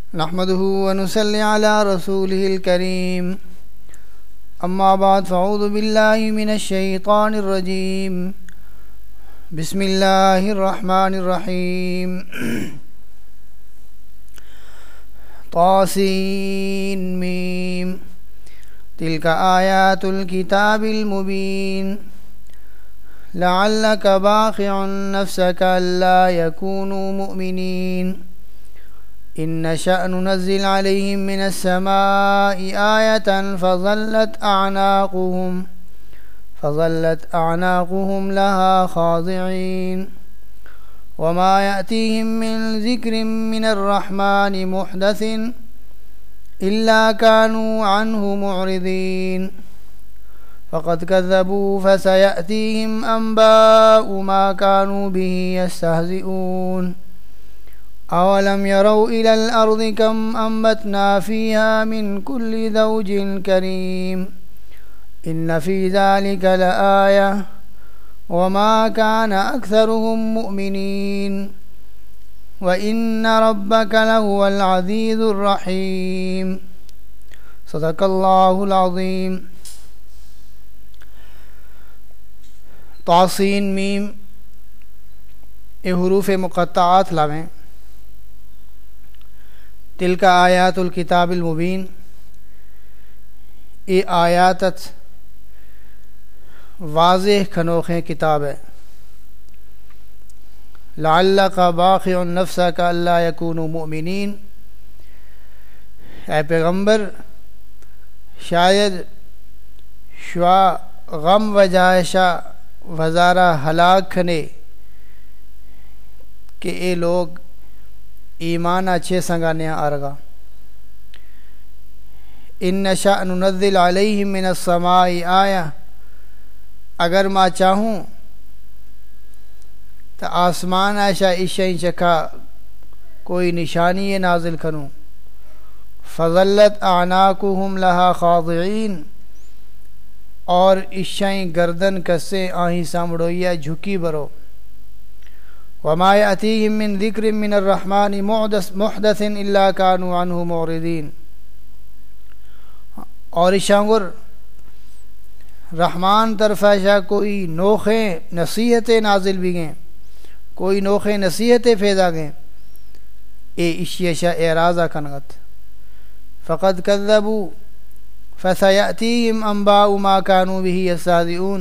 نحمده ونصلي على رسوله الكريم اما بعد فاعوذ بالله من الشيطان الرجيم بسم الله الرحمن الرحيم طاسين ميم تلك آيات الكتاب المبين لعلك باخع نفسك ألا يكونوا مؤمنين إن نشأ ننزل عليهم من السماء آية فظلت أعناقهم لها خاضعين وما يأتيهم من ذكر من الرحمن محدث إلا كانوا عنه معرضين فقد كذبوا فسيأتيهم أنباء ما كانوا به يستهزئون أولم يروا إلى الأرض كم أنبتنا فيها من كل زوج كريم إن في ذلك لآية وما كان أكثرهم مؤمنين وإن ربك لهو العزيز الرحيم صدق الله العظيم. طاسین میم یہ حروف مقطعات لاویں تلک آیات الکتاب المبین یہ آیاتت واضح کھنوخیں کتاب ہے. لعلک باخع نفسک الا یکونوا مؤمنین، اے پیغمبر شاید شوا غم وجائشہ وزارہ ہلاک کھنے کہ اے لوگ ایمان اچھے سنگانے آرگا. ان نشأ ننزل علیہم من السماء آیہ، اگر ما چاہوں تو آسمان ایشا اشیں چکا کوئی نشانی نازل کروں. فظلت اعناقهم لها خاضعین، اور اشائیں گردن کسے آہیں سامڑویا جھکی برو. وما یأتیہم من ذکر من الرحمن محدث الا کانوا عنہ معرضین، اور اشانگر رحمان طرف ایشا کوئی نوخیں نصیحتیں نازل بھی گئیں، کوئی نوخیں نصیحتیں فیضا گئیں، اے اشیشا اعراضہ کنگت. فقد کذبوا فسیأتیہم انباء ما کانوا به یستہزئون،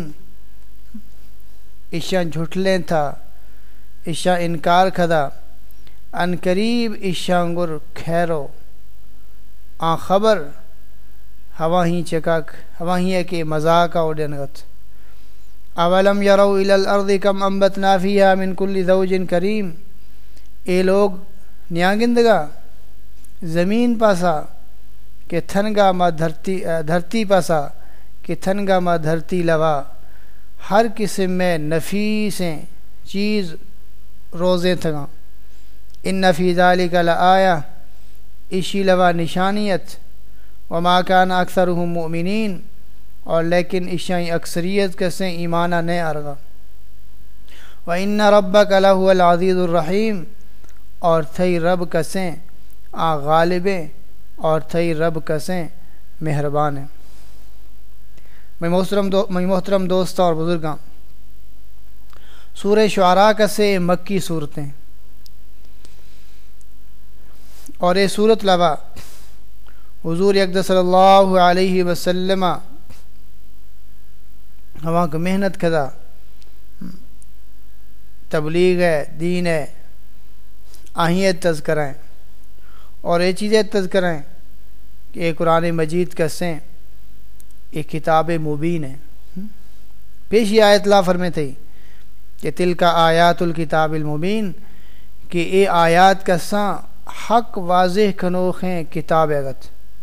اشان جھٹلیں تھا، اشا انکار کھدا، ان قریب اشانگر کھیرو آن خبر ہواہیں چکاک ہواہیں کہ مذاق اوڈنگت. اولم یروا الی الارض کم انبتنا فیہا من کل زوج کریم، اے لوگ نیاگندگا زمین پاسا کہ تھنگا ما دھرتی پاسا کہ تھنگا ما دھرتی لوا ہر قسم میں نفیسیں چیز روزیں تھگاں. ان فی ذالک لآیہ، اشی لوا نشانیت. وما کان اکثرهم مؤمنین، اور لیکن اشائیں اکثریت کسیں ایمانہ نہیں آرگا. وَإِنَّ رَبَّكَ لَهُوَ الْعَزِيزُ الرَّحِيمُ، اور تھئی رب کسیں غالبیں، اور تھئی رب کسیں مہربان ہیں. میں محترم دوست اور بزرگاں، سورہ شعراء کسے مکی صورتیں، اور یہ صورت لوا حضور اقدس صلی اللہ علیہ وسلم ہماں کو محنت کھدا تبلیغ ہے، دین ہے، آہیت تذکریں، اور یہ چیزیں تذکریں کہ یہ قرآن مجید کسیں یہ کتاب مبین ہے. پیشی آیت لا فرمے تھی کہ تلک آیات الکتاب المبین، کہ یہ آیات کساں حق واضح کنوخیں کتاب اگت.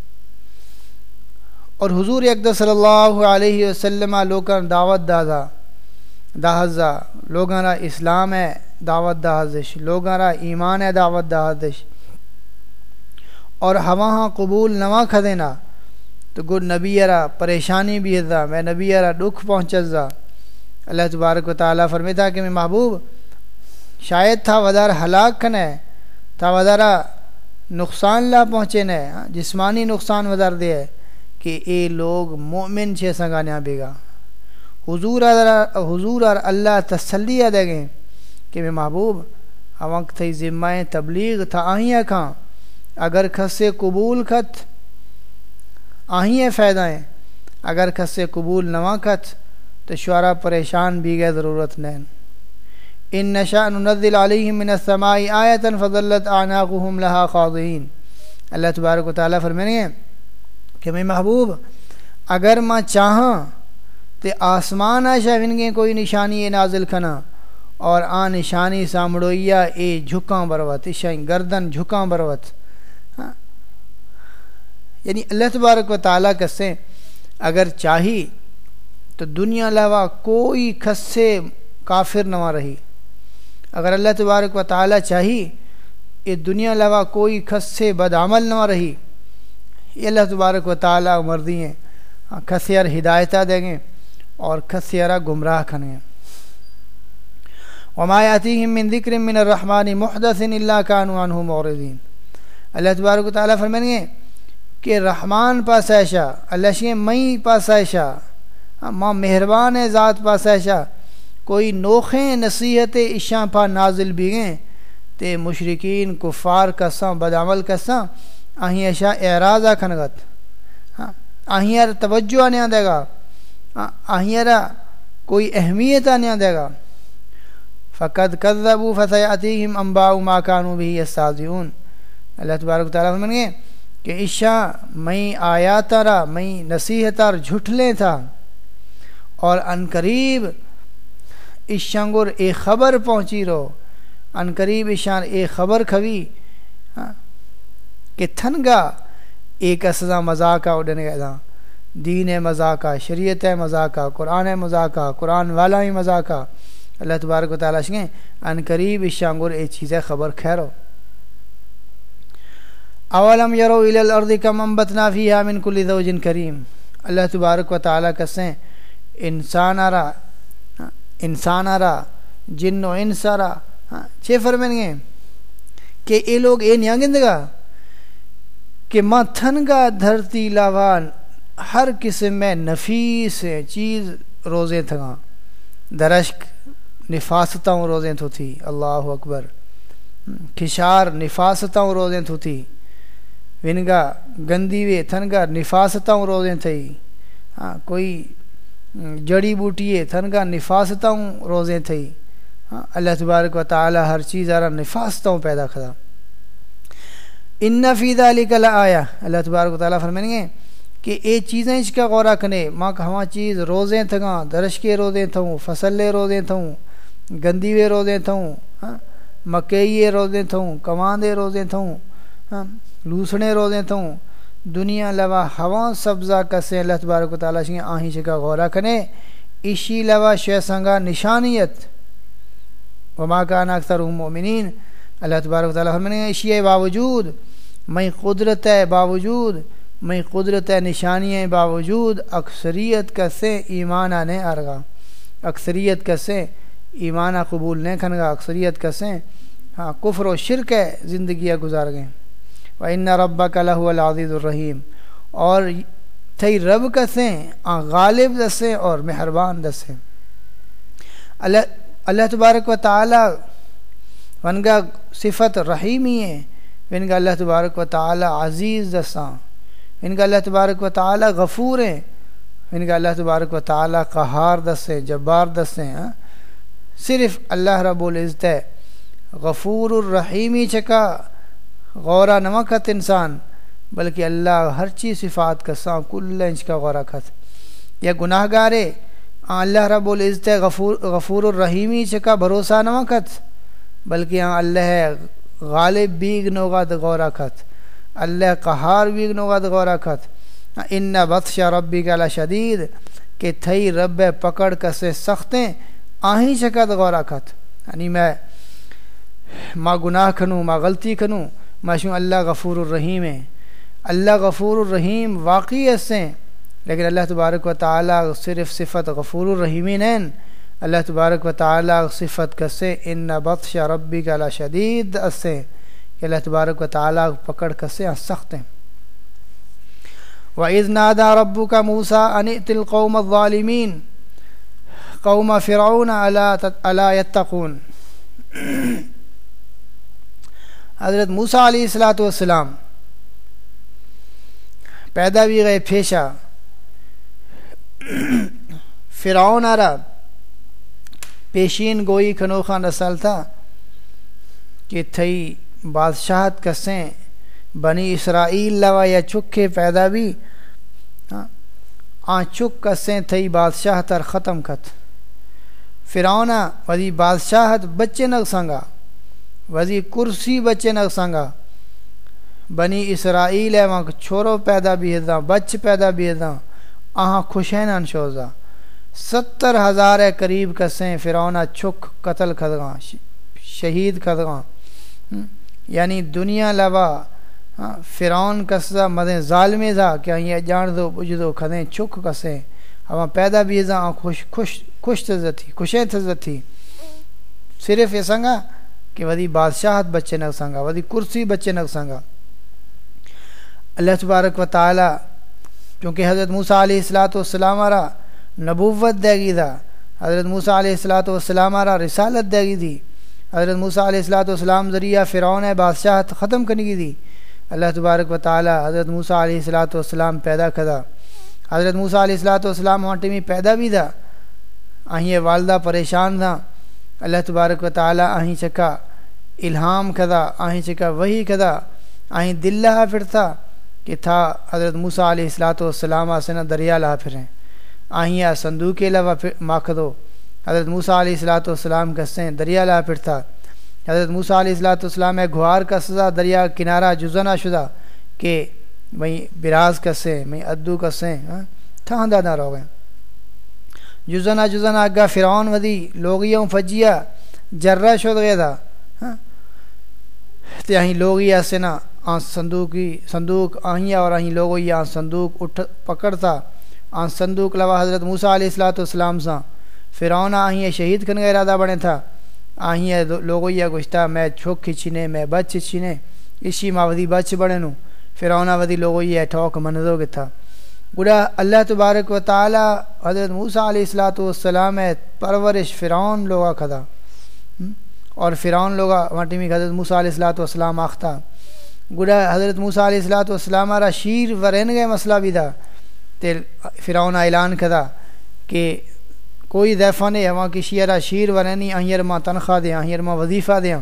اور حضور اقدس صلی اللہ علیہ وسلم لوگاں دعوت داہزا لوگاں را اسلام ہے دعوت داہزش، لوگاں را ایمان ہے دعوت داہزش، اور ہواں قبول نواں کھدینا تو گڈ نبی را پریشانی بھی ہے، میں نبی را دکھ پہنچا. اللہ تبارک و تعالیٰ فرمیتا کہ میں محبوب شاید تھا ودار ہلاک کھنے تھا ودارا نقصان لا پہنچے نہ جسمانی نقصان وزار دے کہ اے لوگ مومن چھے سنگانیاں بیگا حضور اور اللہ تسلی دے گئے کہ میں محبوب وقت تھی ذمہ تبلیغ تھا آہیاں کھاں اگر کھسے قبول کھت آہیاں فائدہ ہیں اگر کھسے قبول نواں کھت تو شعرا پریشان بھی گئے ضرورت نہیں ان نشاء ننزل علیہم من السماء آیتا فظلت اعناقهم لها خاضعین اللہ تبارک و تعالیٰ فرمائیں گے کہ میں محبوب اگر میں چاہاں تے آسمان آشا ونگیں کوئی نشانی نازل کھنا اور نشانی سامڑویا اے جھکاں بروت اشائیں گردن جھکاں بروت یعنی اللہ تبارک و تعالیٰ کسے اگر چاہی تو دنیا لوا کوئی کھسے کافر نہ رہی اگر اللہ تبارک و تعالیٰ چاہی یہ دنیا لوا کوئی کھسے بدعمل نہ رہی یہ اللہ تبارک و تعالیٰ مرضی ہیں کھسیار ہدایتہ دیں گے اور کھسیارہ گمراہ کھنے وما یاتیہم من ذکر من الرحمن محدث الا کانوا عنہ معرضین اللہ تبارک و تعالیٰ فرمائیں گے کہ رحمان پاس ایشا اللہ شیئے مئی پاس ایشا ماں مہربان ذات پاس ایشا کوئی نوخیں نصیحت اشاں پا نازل بھی گئیں تے مشرکین کفار کساں بدعمل کساں آہیں ایشا اعراضہ کھنگت آہیں یار توجہ نہیں دے گا آہیں یار کوئی اہمیت نہیں دے گا فقد کذبوا فسیاتیہم انباء ما کانوا بہ یستہزئون اللہ تبارک و تعالیٰ فرمائیں گے کہ اشاں میں آیات را میں نصیحت اور جھٹلے تھا اور انقریب اشانگر اے خبر پہنچی رو انقریب اشان اے خبر کھوی کہ تھنگا ایک اسزا مذاقہ اڈن گئے دین مذاقہ شریعت مذاقہ قرآن مذاقہ قرآن والا ہی مذاقہ اللہ تبارک و تعالیٰ شکیں انقریب اشانگر اے چیزیں خبر خیرو اولم یرو الی الارض کم انبتنا فیہا من کل زوج کریم اللہ تبارک و تعالیٰ کسیں انسان آرا جن و انس آرا چھے فرمائیں گے کہ اے لوگ اے نیاں گندگا کہ ماں تھنگا دھرتی لاوان ہر قسم میں نفیس چیز روزیں تھگاں درشک نفاستاں روزیں تو تھی اللہ اکبر کھشار نفاستاں روزیں تو تھی ونگا گندی وے تھنگا نفاستاں روزیں تھی کوئی جڑی بوٹیے تھنگا نفاستاں روزیں تھی اللہ تبارک و تعالی ہر چیز آرہ نفاستاں پیدا کھدا ان فی ذالک لآیہ اللہ تبارک و تعالی فرمائیں گے کہ اے چیزیں اس کا غورہ کنے ماں کہاں چیز روزیں تھگاں درش کے روزیں تھوں فصلے روزیں تھوں گندی وے روزیں تھوں مکئی روزیں تھوں کماندے روزیں تھوں لوسنے روزیں تھوں دنیا لوا ہوا سبزہ کسے اللہ تبارک و تعالیٰ شکیں آہیں شکا غورہ کنے اشی لوا شے سنگا نشانیت وما کان اکثرهم مؤمنین اللہ تبارک و تعالیٰ فرمانے اشی باوجود میں قدرت ہے باوجود میں قدرت ہے نشانیاں باوجود اکثریت کسے ایمان آنے آرگا اکثریت کسے ایمان قبول نہیں کھنگا اکثریت کسے کفر و شرک ہے زندگیاں گزار گئیں وَإِنَّ رَبَّكَ لَهُوَ الْعَزِيزُ الرَّحِيمُ اور تھئی رب کسیں غالب دسیں اور مہربان دسیں اللہ تبارک و تعالی ونگا صفت رحیمی ہے ونگا اللہ تبارک و تعالی عزیز دساں ونگا اللہ تبارک و تعالی غفور ہیں ونگا اللہ تبارک و تعالی قہار دسیں جبار دسیں صرف اللہ رب العزت ہے غفور الرحیمی چکا غورہ نمکت انسان بلکہ اللہ ہر چیز صفات کا ساں کل انچ کا غورہ کھت یا گناہ گارے اللہ رب العزت غفور الرحیمی چکا بھروسہ نمکت بلکہ اللہ غالب بیگ نوغت غورہ کھت اللہ قہار بیگ نوغت غورہ کھت ان بطش ربک لشدید کہ تھئی رب پکڑ کسے سختیں آہیں چکت غورہ کھت یعنی میں ماں گناہ کھنوں ماں غلطی کھنوں ماشوں اللہ غفور الرحیم ہے اللہ غفور الرحیم واقعی اسیں لیکن اللہ تبارک و تعالی صرف صفت غفور الرحیمی نہیں اللہ تبارک و تعالی صفت کسے ان بطش ربک لشدید اسیں کہ اللہ تبارک و تعالیٰ پکڑ کسے سخت ہیں. وَإِذْ نَادَى رَبُّكَ مُوسَىٰ أَنِ ائْتِ الْقَوْمَ الظَّالِمِينَ قَوْمَ فِرْعَوْنَ أَلَا يَتَّقُونَ. حضرت موسیٰ علیہ السلام پیدا بھی گئے پھیشا فرعون آرا پیشین گوئی کھنوخا نسل تھا کہ تھئی بادشاہت کسیں بنی اسرائیل لوا یا چکے پیدا بھی آن چک کسیں تھئی بادشاہت تر ختم کت. فرعون وزی بادشاہت بچے نگ سنگا وزی کرسی بچے نگ سنگا بنی اسرائیل ہے وہاں چھوڑو پیدا بھی ہے بچ پیدا بھی ہے آہاں خوشین انشوزا 70,000 قریب کسیں فرعون چک قتل کھدگاں شہید کھدگاں. یعنی دنیا لوا فرعون کسا مدیں ظالمے تھا کہ یہ جان دو بجھ دو کھدیں چک کسیں ہم پیدا بھی ہے خوش تھی خوشیں تھی صرف یہ سنگا کہ ودی بادشاہت بچے نہ سنگا ودی کرسی بچے نہ سنگا. اللہ تبارک و تعالی کیونکہ حضرت موسیٰ علیہ السلام آرہ نبوت دے گی تھا حضرت موسیٰ علیہ السلام آرہ رسالت دے گی تھی حضرت موسیٰ علیہ السلام ذریعہ فرعون بادشاہت ختم کرنے کی تھی. اللہ تبارک و تعالی حضرت موسیٰ علیہ السلام پیدا کھدا. حضرت موسیٰ علیہ السلام وہاں ٹیمی پیدا بھی تھا آہیں والدہ پریشان تھا. اللہ تبارک و تعالی آہیں چکا الہام کھدا آہیں چکا وہی کھدا آہیں دل لہا پھر تھا کہ تھا حضرت موسیٰ علیہ السلام آسنا دریا لہا پھریں آہیں صندوق لوا ماکھدو حضرت موسیٰ علیہ السلام کسیں دریا لہا پھر تھا. حضرت موسیٰ علیہ السلام گھوار کا سزا دریا کنارہ جزنا شدہ کہ وہیں براز کسیں وہیں ادو کسیں تھا نہ رو گئے جزنا اگا فرعون ودی لوگیوں فجیا جرہ شد گئے تھا تے آہیں لوگی آسنا آن صندوق آہیاں اور آہیں لوگوی آن صندوق اٹھ پکڑتا آن صندوق لوا حضرت موسیٰ علیہ السلام سا فرعون آہیں شہید کن گئے ارادہ بنے تھا آہیں لوگوی گشتا میں چھوک چھینے میں بچ چھینے اسی ماں ودی بچ بڑے نو فرعون ودی لوگوی ٹھوک مندو گے تھا. گوڑا اللہ تبارک و تعالی حضرت موسیٰ علیہ السلام پرورش فرعون لوگا کھدا اور فرعون لوگا وانٹی میں حضرت موسیٰ علیہ السلام آختا. گوڑا حضرت موسیٰ علیہ السلام آرہ شیر ورین گئے مسئلہ بھی تھا تے فرعون اعلان کھدا کہ کوئی ضیفہ نے وہاں کی شیرہ شیر ورینی آہیر ماں تنخواہ دیں آہیر ماں وظیفہ دیں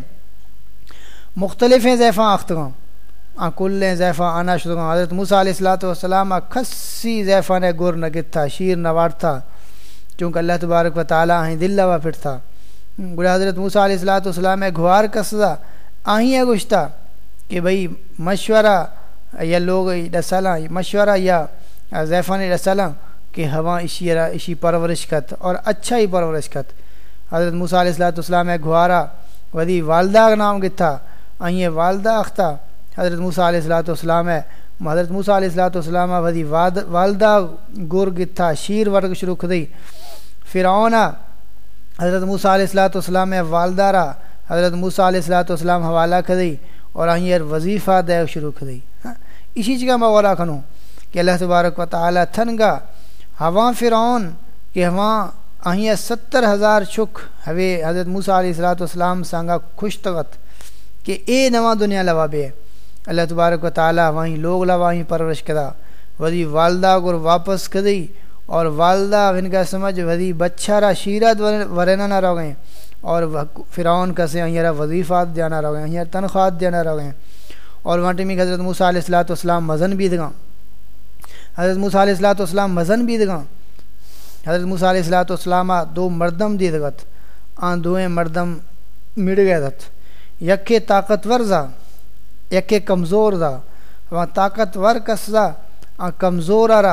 مختلف ضیفہ آختگاں کل ضیفہ آنا شدگاں. حضرت موسیٰ علیہ السلام کھسی ضیفہ نے گر نگت تھا شیر نوار تھا چونکہ اللہ تبارک و تعالی آہیں دل لوا پھر تھا. گوڑا حضرت موسیٰ علیہ السلام گھوار کا سزا آہیں گشتا کہ بھئی مشورہ یا لوگ رسالہ مشورہ یا ضیفہ نے رسالہ کہ ہواں اسی پرورش کت اور اچھا ہی پرورش کت. حضرت موسیٰ علیہ السلام گھوارا ودی والدہ کا نام گتھا آہیں والدہ اختہ حضرت موسیٰ علیہ السلام حضرت موسیٰ علیہ السلام ودی والدہ گر گتھا شیر ورگ شروع کھدئی. فرعون حضرت موسیٰ علیہ السلام والدہ را حضرت موسیٰ علیہ السلام حوالہ کھدئی اور آہیں وظیفہ دے شروع کھدئی. اسی جگہ میں غورا کھنوں کہ اللہ تبارک و تعالی تھنگا ہواں فرعون کہ ہواں آہیں 70,000 چک ہوئے حضرت موسیٰ علیہ السلام سانگا خوش تغت کہ اے نواں دنیا لوا بے. اللہ تبارک و تعالی وہیں لوگ لواہیں پرورش کدا ودی والدہ گر واپس کدئی اور والدہ ان کا سمجھ ودی بچھارا شیرت ورنہ نہ رو گئے اور فرعون کسے آہیں وظیفات دیانا رو گئے آہیں تنخواہات دیانا رو گئے. اور وہاں ٹیمی حضرت موسیٰ علیہ السلام مزن بھی دگاں حضرت موسیٰ علیہ السلام مزن بھی دگاں حضرت موسیٰ علیہ السلام دو مردم دی دگت آن دوئیں مردم مڑ گئے دت یکے طاقتور دا یکے کمزور دا وہاں طاقتور کس دا آن کمزور آرہ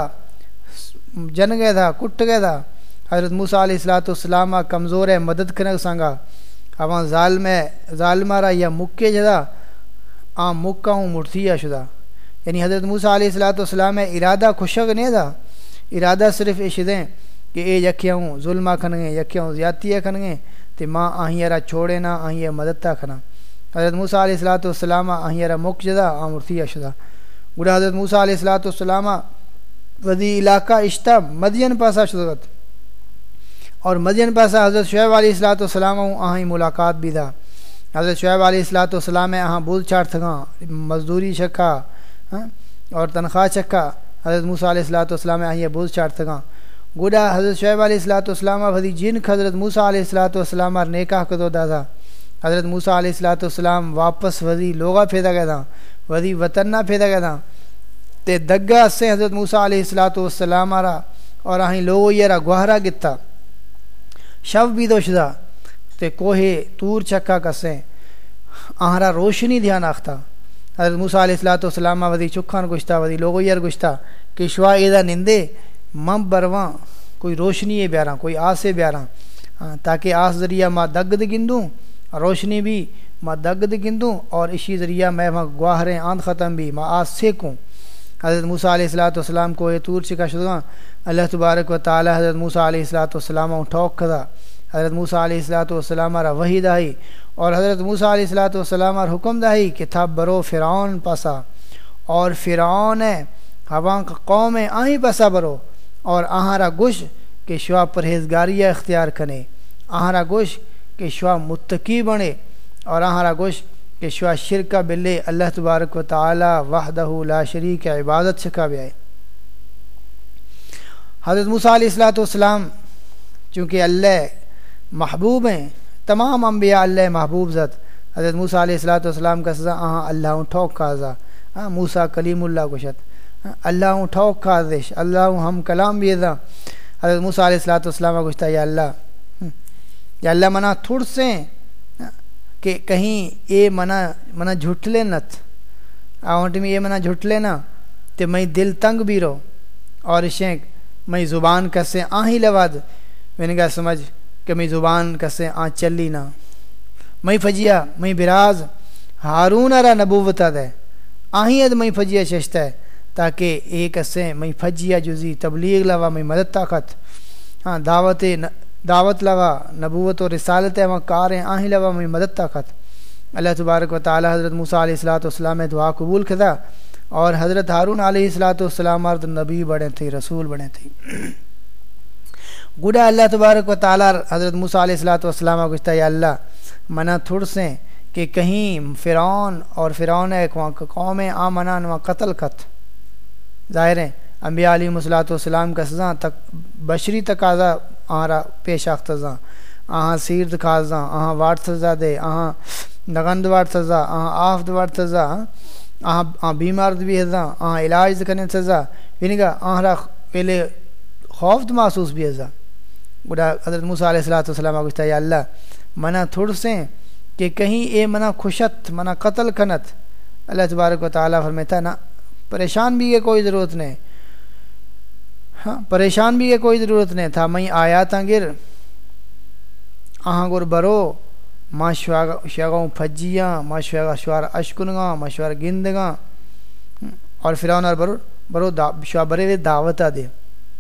جن گئے دا کٹ گئے دا. حضرت موسیٰ علیہ السلام کمزور ہے مدد کرنے سانگا وہاں ظالمہ را یا مکے جدا آن مکہ ہوں مرتیہ شدہ. یعنی حضرت موسیٰ علیہ السلام ارادہ خوشک نہیں دا ارادہ صرف اشدیں کہ اے یکیاں ہوں ظلمہ کھنگیں یکیاں ہوں زیادتیہ کھنگیں تے ماں آہیں را چھوڑے نا آہیں مددتا کھنا. حضرت موسیٰ علیہ السلام اہیرہ مکجدہ آمرتی اشدہ گوڑا حضرت موسیٰ علیہ السلام وزی علاقہ اشتہ مدین پاسا شدت اور مدین پاسا حضرت شعیب علیہ السلام آہیں ملاقات بھی دا حضرت شعیب علیہ السلام آہاں بول چار تھگاں مزدوری چکا اور تنخواہ چکا حضرت موسیٰ علیہ السلام آہیں بول چار تھگاں گوڑا حضرت شعیب علیہ السلام وزی جن حضرت موسیٰ علیہ السلام نیکاہ کدو دادا حضرت موسیٰ علیہ السلام واپس وزی لوگا پھیدا گیا تھا وزی وطن نہ پھیدا گیا تھا تے دگا سے حضرت موسیٰ علیہ السلام آرہ اور آہیں لوگو یہ رہا گوہرہ گتا شو بھی دو شدہ تے کوہ تور چکا کسیں آہرہ روشنی دھیان آختا حضرت موسیٰ علیہ السلام وزی چکھان گشتا وزی لوگو یہ گشتا کہ شوا ایدہ نندے مم بروان کوئی روشنی بیاراں کوئی آسے بیاراں تاکہ آس ذریعہ ما دگد گندوں روشنی بھی ما دگد گندوں اور اسی ذریعہ میں وہاں گواہریں آندھ ختم بھی ما آس سیکوں حضرت موسیٰ علیہ السلام کو یہ تور چکا شدگاں اللہ تبارک و تعالی حضرت موسیٰ علیہ السلام ٹھوک کھدا حضرت موسیٰ علیہ السلام را وحی دائی اور حضرت موسیٰ علیہ السلام را حکم دائی کہ تھا برو فرعون پاسا اور فرعون ہواں قوم آہیں پاسا برو اور آہارا گوش کہ شوا پرہیزگاریہ اختیار کنے آہارا گوش کہ شوا متقی بنے اور آہارا گوش کہ شوا شرکہ بلے اللہ تبارک و تعالی وحدہ لا شریک عبادت چکا بیائے حضرت موسیٰ علیہ السلام چونکہ اللہ محبوب ہیں تمام انبیاء اللہ محبوب ذات حضرت موسیٰ علیہ السلام کا سزا اللہ ٹھوک کازا موسیٰ کلیم اللہ گوشت اللہ ٹھوک کازش اللہ ہم کلام بیدا حضرت موسیٰ علیہ السلام گوشتا یا اللہ منا تھوڑ سے کہ کہیں اے منا جھٹلے نت آوانٹ میں یہ منا جھٹلے نا تے میں دل تنگ بھی رو اور شیخ میں زبان کسے آہیں لواد میں نے کہا سمجھ کہ میں زبان کسے چلی نا میں فجیا میں براز ہارون را نبوتا دے آہیں اد میں فجیا ششتا ہے تاکہ ایک اسے میں فجیا جزی تبلیغ لوا میں مدد طاقت دعوت لوا نبوت و رسالت وہاں کاریں آہیں لوا میں مدد طاقت اللہ تبارک و تعالی حضرت موسیٰ علیہ السلام دعا قبول کھدا اور حضرت ہارون علیہ السلام مرد نبی بڑے تھے رسول بڑے تھے گوڑا اللہ تبارک و تعالی حضرت موسیٰ علیہ السلام گشتا یا اللہ منا تھوڑ سے کہ کہیں فرعون اور فرعون قوم آمنان و قتل کت ظاہر ہیں انبیاء علیہ السلام کا سزا تک بشری تقاضا آہاں پیش آختزاں آہاں سیرد کھازاں آہاں واٹ سزا دے آہاں نغند واٹ سزا آہاں آفد واٹ سزا آہاں بیمار بھی ہزاں آہاں علاج کرنے سزا بینگا آہاں پہلے خوف محسوس بھی ہزاں گوڑا حضرت موسیٰ علیہ السلام گوشتا یا اللہ منا تھوڑ سے کہ کہیں اے منا خوشت منا قتل کنت اللہ تبارک و تعالی فرماتا نا پریشان بھی ہے کوئی ضرورت نہیں پریشان بھی ہے کوئی ضرورت نہیں تھا میں آیاتاں گر آہاں گر برو ما شواگاں پھجیاں ما شوار اشکنگاں ما شوار گندگاں اور فرعون اور برو شوا برے دعوتہ دے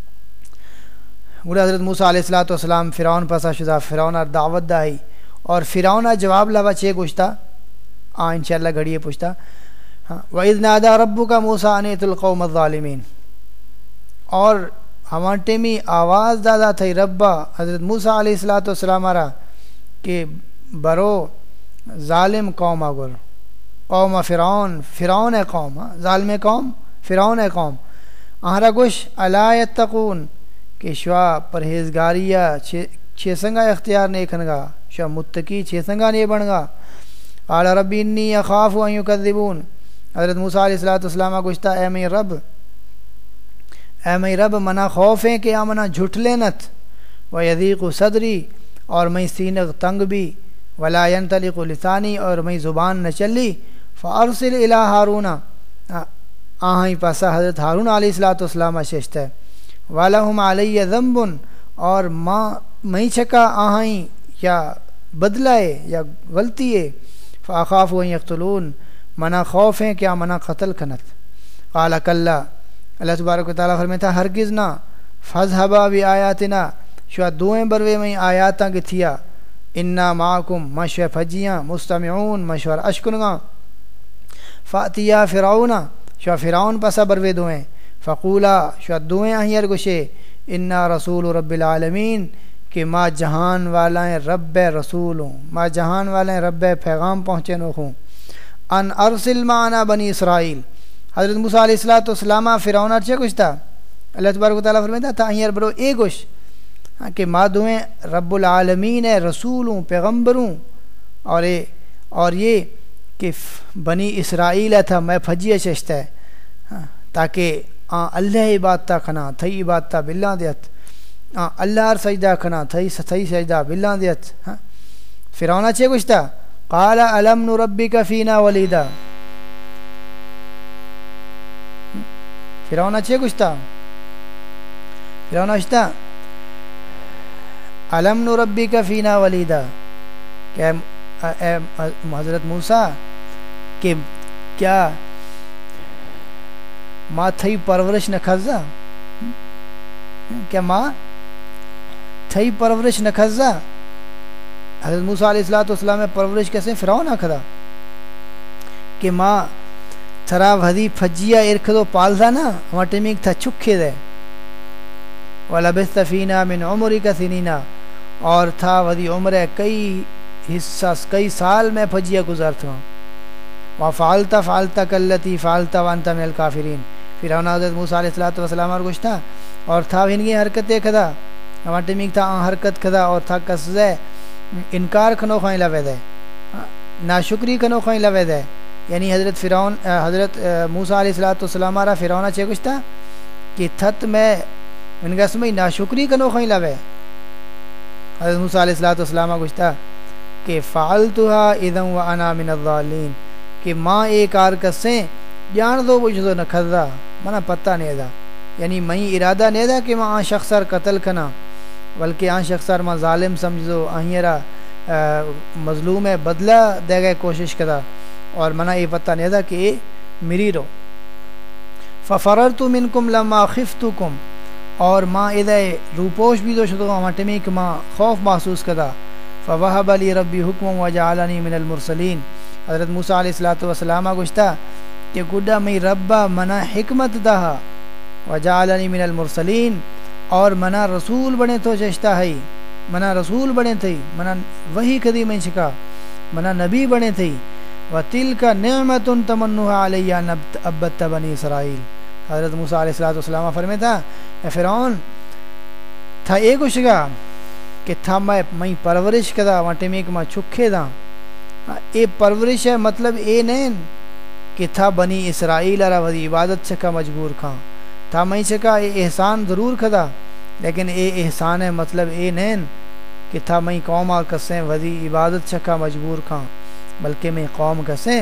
گوڑا حضرت موسیٰ علیہ السلام فرعون پسا شدہ فرعون اور دعوت دائی اور فرعون جواب لوا چھے گوشتا انشاءاللہ گھڑیے پوچھتا وَإِذْ نَادَى رَبُّكَ مُوسَىٰ أَنِ ائْتِ الْقَوْمَ الظَّالِمِينَ اور ہمان ٹیمی آواز دادا تھی ربا حضرت موسیٰ علیہ السلام آرہ کہ برو ظالم قوم آگر قوم فرعون قوم ظالم قوم فرعون قوم آہرہ گوش الا یتقون کہ شوا پرہیزگاریہ چھے سنگا اختیار نہیں کھنگا شوا متقی چھے سنگا نہیں بنگا قال رب انی اخاف ان یکذبون حضرت موسیٰ علیہ السلام گوشتا اے میں رب منا خوف ہے کہ منا جھٹ لینت و یضیق صدری اور میں سینغ تنگ بھی ولا ینطلق لسانی اور میں زبان نہ چلی فارسل الی ہارون آہیں پاسا حضرت ہارون علیہ السلام ششت ہے ولہم علی ذنب اور میں چھکا آہیں یا بدلائے یا غلطی ہے فاخاف ان یقتلون منا خوف ہے کیا منا قتل کنت قال کلا اللہ تبارک و تعالیٰ فرماتا ہرگز نہ فذهبا بآیاتنا شوا دوئیں بروے میں آیاتاں کی تھیا انا معکم مشو فجیاں مستمعون مشور اشکنگاں فاتیا فرعون شو فرعون پسا بروے دوئیں فقولا شو دوئیں اہیر گشے انا رسول رب العالمین کہ ما جہان والائیں رب رسولوں ما جہان والائیں رب پیغام پہنچے نو ہوں ان ارسل معنا بنی اسرائیل حضرت موسیٰ علیہ السلام فرعون ارچے کچھ تھا اللہ تبارک و تعالیٰ فرمیتا تھا اہیر برو اے گوش کہ ما دوئیں رب العالمین رسولوں پیغمبروں اور یہ کہ بنی اسرائیل تھا میں پھجی چشتا ہے تاکہ اللہ عبادتہ کھنا تھئی عبادتہ باللہ دیت اللہ سجدہ کھنا تھئی سجدہ باللہ دیت فرعون چے کچھ تھا قال الم نربک فینا ولیدا فرعون چے کچھ تھا فرعون اشتا الم نربک فینا ولیدا کہ حضرت موسیٰ کہ کیا ماں تھئی پرورش نہ کھزا کیا ماں تھئی پرورش نہ کھزا حضرت موسیٰ علیہ السلام میں پرورش کیسے فرعون کھدا کہ ماں تھرا بھدی پھجیا ارکھدو پالدا نا ہمارا ٹیمیک تھا چکھے دے وَلَبِثْتَ فِينَا مِنْ عُمُرِكَ سِنِينَ اور تھا ودی عمر کئی حصہ کئی سال میں پھجیا گزارتا ہوں وَفَعَلْتَ فَعَلْتَ كَالَّتِي فَعَلْتَ وَأَنْتَ مِنَ الْكَافِرِينَ فرعون حضرت موسیٰ علیہ السلام اور کچھ تھا اور تھا انگی حرکتیں کھدا ہمارا ٹیمیک تھا حرکت کھدا اور تھا قصدے انکار کھنو خواہی لوے دے ناشکری کھنو خواہی لوے دے یعنی حضرت موسیٰ علیہ السلام را فرعون چے کچھ تھا کہ تھت میں ان کا سمجھ ناشکری کنو خواہی لوے حضرت موسیٰ علیہ السلام کچھ تھا کہ فعلتها اذا وانا من الضالین کہ ماں ایک آر کسیں جان دو بجھ دو نکھدا منہ پتہ نہیں دا یعنی میں ارادہ نہیں دا کہ میں آن شخصر قتل کنا بلکہ آن شخصر میں ظالم سمجھو آہیرہ مظلوم بدلہ دے گئے کوشش کدا اور منہ یہ پتہ نہیں دا کہ یہ میری رو ففررت منکم لما خفتکم اور ماں ادھے روپوش بھی دو شدو ہمارا ٹمیک ماں خوف محسوس کدا فوہب لی ربی حکم وجعلنی من المرسلین حضرت موسیٰ علیہ السلام گشتا کہ گڈا میں ربا منا حکمت دا وجعلنی من المرسلین اور منا رسول بنے تو چشتا ہے منا رسول بنے تھی منا وہی کدی میں شکا منا نبی بنے تھی وَتِلْكَ نِعْمَةٌ تَمَنُّهَا عَلَيَّ أَنْ عَبَّدْتَ بَنِي اسرائیل حضرت موسیٰ علیہ السلام فرمیتا اے فرعون تھا ایک اشگا کہ تھا میں پرورش کدا وانٹے میں ایک ماں چھکے دا اے پرورش ہے مطلب اے نہیں کہ تھا بنی اسرائیل را وزی عبادت چکا مجبور کھاں تھا میں چکا اے احسان ضرور کھدا لیکن اے احسان ہے مطلب اے نہیں کہ تھا میں قوم کسیں وزی عبادت چکا مجبور کھاں بلکہ میں قوم کسیں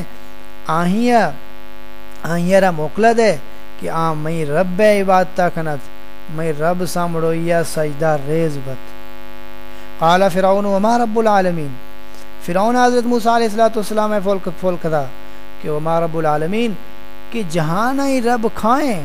آہیہ را موکلا دے کہ میں رب عبادتہ کھنت میں رب سامڑویا سجدہ ریز بت قال فرعون وما رب العالمین فرعون حضرت موسیٰ علیہ السلام میں فول کھدا کہ وما رب العالمین کہ جہان ہی رب کھائیں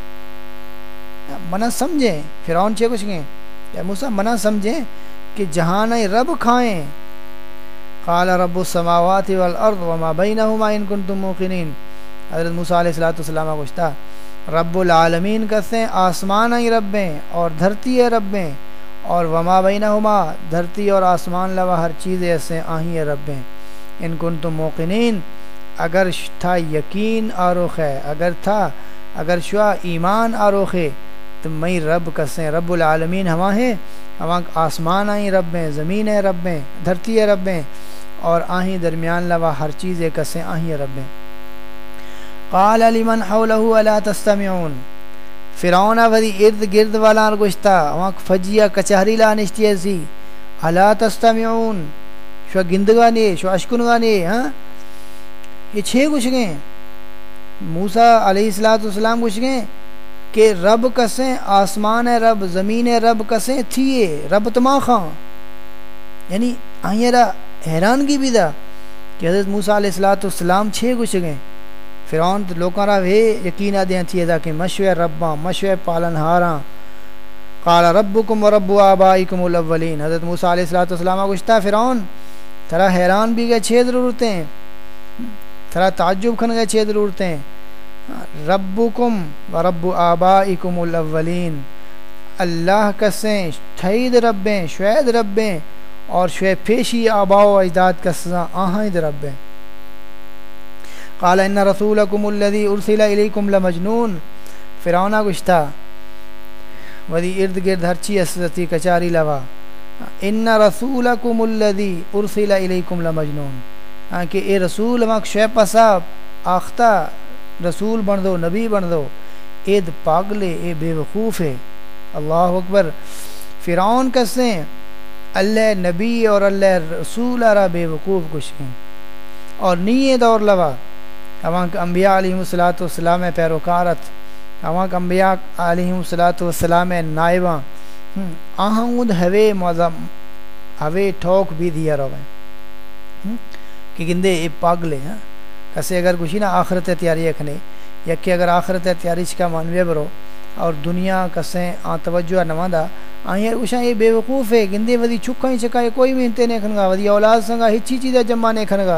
منہ سمجھیں فرعون چے کچھ گئے یا موسیٰ منہ سمجھیں کہ جہان ہی رب کھائیں قال رب السماوات والارض وما بینہما ان کنتم موقنین حضرت موسیٰ علیہ السلام کچھ تھا رب العالمین کسیں آسمان ہی ربیں اور دھرتی ہے ربیں اور وما بینہما دھرتی اور آسمان لوا ہر چیز ایسے آہی ربیں ان کنتم موقنین اگر تھا یقین آروخ ہے اگر شوا ایمان آروخ ہے تو میں رب کسیں رب العالمین ہما ہے ہما آسمان آئی ربیں زمین ہے ربیں دھرتی ہے ربیں اور آہی درمیان لوا ہر چیز کسیں آہی ربیں قال لمن حوله الا تستمعون فرعون وذی ارد گرد والا گشتا وہاں فجیا کچہری لا نشتی ایسی الا تستمعون شو گندگانے شو اشکنگانے ہاں یہ چھ کچھ گئے موسیٰ علیہ السلام کچھ گئے کہ رب کسیں آسمان ہے رب زمین ہے رب کسیں تھیے رب تما خاں یعنی آئیرہ حیرانگی بھی دا کہ حضرت موسیٰ علیہ السلام چھ کچھ گئے فرعون لوکاں را وے یقینہ دیاں تھی دا کہ مشوے رباں مشوے پالن ہاراں قال ربکم و رب آبائکم الاولین. حضرت موسیٰ علیہ السلام گشتہ فرعون تھرا حیران بھی گئے چھ ضرورتیں، تھرا تعجب کھن گئے چھ ضرورتیں. ربکم و رب آبائکم الاولین، اللہ کسیں ٹھید ربیں شوید ربیں اور شوید پیشی آباء و اجداد کساں آہند ربیں. قال ان رسولکم الذی ارسل الیکم لمجنون. فرعون گشتہ ودی ارد گرد ہرچی اسدتی کچاری لوا. ان رسولکم الذی ارسل الیکم لمجنون، کہ اے رسول مک شعیب صاحب آختہ رسول بن دو نبی بن دو اید پاگلے اے بے وقوف ہے. اللہ اکبر. فرعون کسیں اللہ نبی اور اللہ رسول را بے وقوف کشیں اور نیے دور لوا ہماں انبیاء علیہ السلام پیروکارت، ہماں انبیاء علیہ السلام نائباں آہنگود ہوے معظم ہوے ٹھوک بھی دیا رویں کہ گندے اے پاگلے ہیں. کسے اگر کچھ نا آخرت تیاری کھنے یا کہ اگر آخرت تیاری کا مانوے برو اور دنیا کسیں توجہ نماندہ آئیں کچھ یہ بے وقوف ہے گندے ودی چھکا ہی چکا کوئی بھی انتے نہیں کھنگا ودی اولاد سنگا ہچی چیزیں جمع نہیں کھنگا.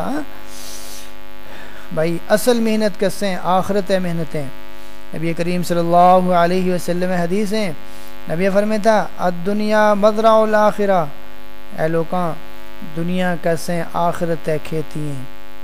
بھائی اصل محنت کسیں آخرت محنتیں. نبی کریم صلی اللہ علیہ وسلم حدیث ہیں، نبی فرمایا تھا الدنیا مزرع الاخرہ، اے لوکاں دنیا کسیں آخرت کھیتی ہیں.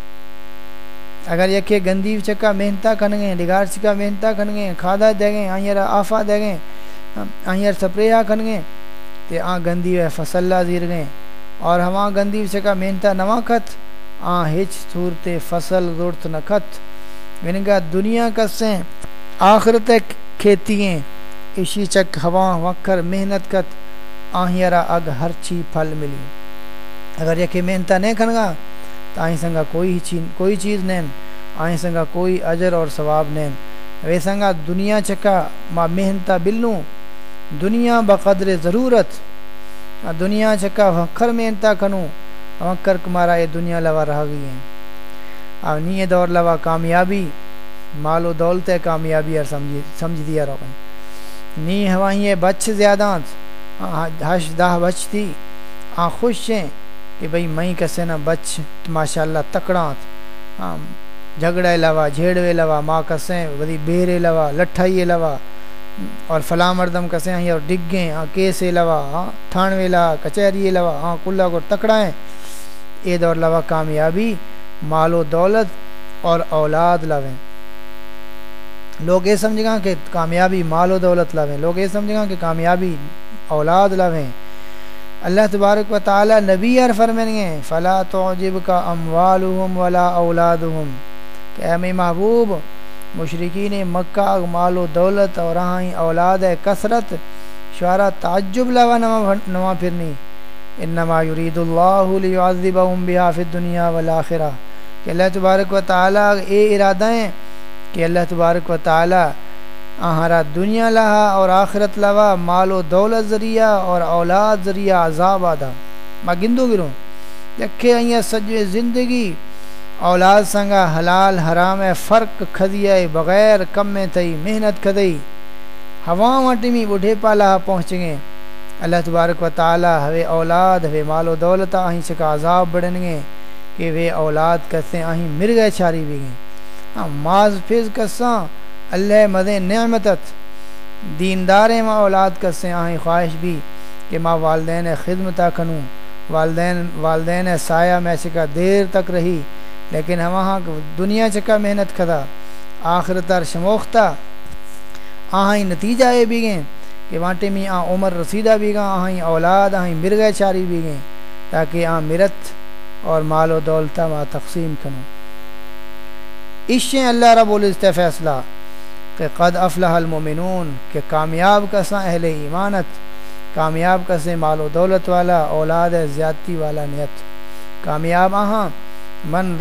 اگر یکے گندی چکا محنتہ کھنگیں ڈگار چکا محنتہ کھنگیں کھادا دے گئیں آئیں آفا دے گئیں آئیں سپریہ کھنگیں تے گندی فصل لا زیر گئیں اور ہما گندی چکا محنتہ نواں کھت ہچ صورت فصل ضرورت نہ کھت. ونگا دنیا کسیں آخرت کھیتی ہیں اسی چک ہوا وکر محنت کت آہیرا اگ ہر چی پھل ملی. اگر یکے محنتہ نہیں کھنگا تو آئیں سنگا کوئی چیز نہیں، آئیں سنگا کوئی اجر اور ثواب نہیں. ویسنگا دنیا چکا ما محنتہ بلوں دنیا بقدر ضرورت، دنیا چکا وکر محنتہ کھنوں وکر کمارا یہ دنیا لوا رہ گئی ہیں. اور نیے دور لوا کامیابی مال و دولت کامیابی اور سمجھ دیا رو نی ہوائیں بچ زیادہ ہش دہ بچ تھی خوش ہیں کہ بھئی میں کسے نہ بچ ماشاءاللہ تکڑاں جھگڑے لوا جھیڑوے لوا ماں کسیں ودی بیرے لوا لٹھائیے لوا اور فلاں مردم کسیں اور ڈگیں کیسے لوا تھانوے لوا کچہریے لوا کلا کو تکڑائیں. اے دور لوا کامیابی مال و دولت اور اولاد لویں. لوگ یہ سمجھ گا کہ کامیابی مال و دولت لویں، لوگ یہ سمجھ گا کہ کامیابی اولاد لویں. اللہ تبارک و تعالی نبی اور فرمائیں گے فلا تعجبک اموالہم ولا اولادہم، کہ اے میں محبوب مشرکین مکہ مال و دولت اور اولاد کثرت شعرا تعجب لوا نما پھرنی. انما یرید اللہ لیعذبہم بہا فی الدنیا والآخرہ، کہ اللہ تبارک و تعالی اے ارادہ ہیں کہ اللہ تبارک و تعالی آہارا دنیا لہا اور آخرت لوا مال و دولت ذریعہ اور اولاد ذریعہ عذاب آدھا. ما گندو گروں یکھے آئیں سجوے زندگی اولاد سنگا حلال حرام فرق کھدیے بغیر کم میں تھی محنت کھدئی ہوا واٹی میں بڑھے پالا پہنچ گئے. اللہ تبارک و تعالی ہوے اولاد ہوے مال و دولت آہیں چکا عذاب بڑھن گے کہ وہ اولاد کسیں آہیں مر گئے چھاری بھی گئیں. ماز فیض کساں اللہ مدے نعمتت دینداریں ماں اولاد کسیں آہیں خواہش بھی کہ ماں والدین خدمتہ کنوں والدین سایہ میں چکا دیر تک رہی لیکن ہماں دنیا چکا محنت کھدا آخرتر شموختہ آہیں نتیجہ یہ بھی گئیں کہ وانٹے میں عمر رسیدہ بھی گا آہیں اولاد آہیں مر گئے چاری بھی گئیں تاکہ مرت اور مال و دولتہ ماں تقسیم کنوں. عشیں اللہ رب العزت فیصلہ کہ قد افلح المؤمنون، کہ کامیاب کساں اہل ایمانت، کامیاب کسے مال و دولت والا اولاد زیادتی والا نیت. کامیاب من